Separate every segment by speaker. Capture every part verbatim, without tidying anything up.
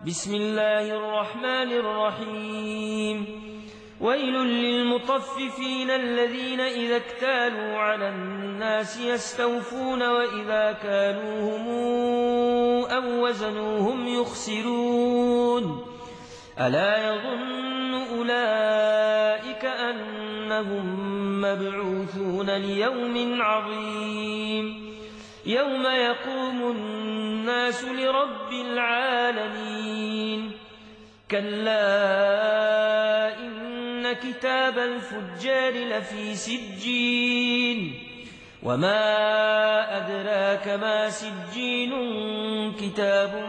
Speaker 1: بسم الله الرحمن الرحيم ويل للمطففين الذين إذا اكتالوا على الناس يستوفون وإذا كالوهم أو وزنوهم يخسرون ألا يظن أولئك أنهم مبعوثون ليوم عظيم يوم يقوم الناس لرب العالمين كلا إن كتاب الفجار لفي سجين وما أدراك ما سجين كتاب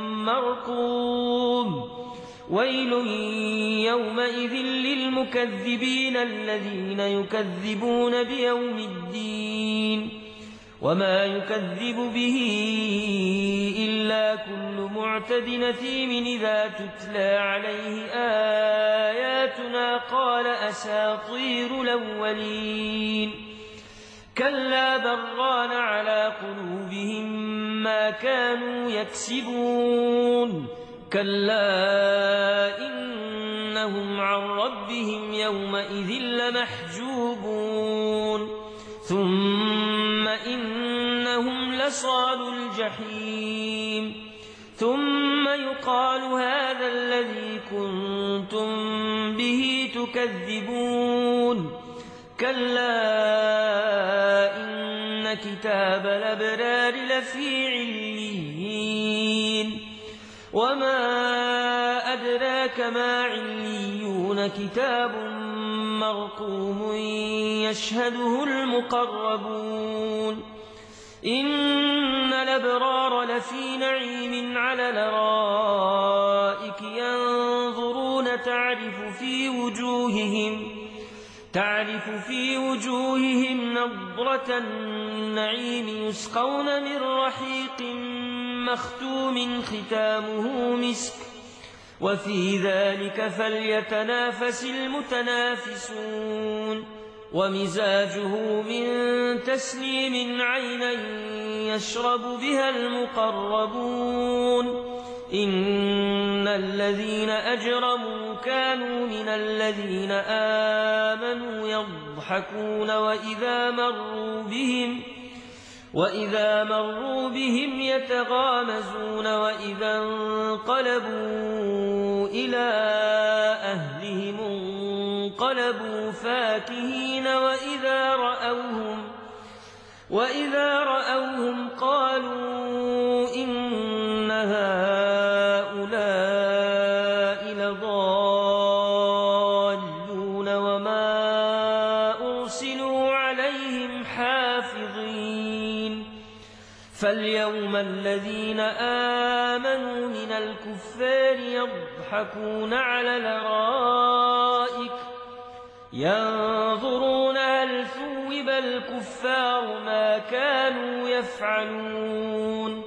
Speaker 1: مرقوم ويل يومئذ للمكذبين الذين يكذبون بيوم الدين وما يكذب به إلا كل معتد نثيم إذا تتلى عليه آياتنا قال أساطير الأولين كلا بران على قلوبهم ما كانوا يكسبون كلا إنهم عن ربهم يومئذ لمحجوبون ثم إنهم لصال الجحيم ثم يقال هذا الذي كنتم به تكذبون كلا إن كتاب الأبرار لفي عليين وما أدراك ما عليون كتاب مرقوم يشهده المقربون إن الأبرار لفي نعيم على الأرائك ينظرون تعرف في وجوههم تعرف في وجوههم نضرة النعيم يسقون من رحيق مختوم ختامه مسك وفي ذلك فليتنافس المتنافسون ومزاجه من تسنيم عينا يشرب بها المقربون إن الذين أجرموا كانوا من الذين آمنوا يضحكون وإذا مروا بهم وإذا مروا بهم يتغامزون وإذا انقلبوا إلى أهلهم انقلبوا فاكهين وإذا رأوهم وإذا رأوهم قالوا إن هؤلاء لضالون وما أرسلوا عليهم حافظين فاليوم الذين آمنوا من الكفار يضحكون على الأرائك ينظرون هل ثوب الكفار ما كانوا يفعلون